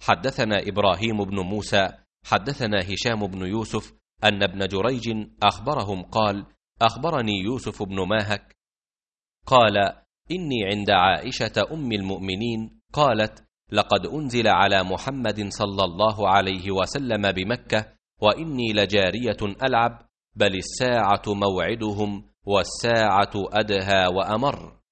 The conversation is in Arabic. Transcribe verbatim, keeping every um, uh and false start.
حدثنا إبراهيم بن موسى حدثنا هشام بن يوسف أن ابن جريج أخبرهم قال: أخبرني يوسف بن ماهك قال: إني عند عائشة أم المؤمنين قالت: لقد أنزل على محمد صلى الله عليه وسلم بمكة وإني لجارية ألعب، بل الساعة موعدهم والساعة أدهى وأمر.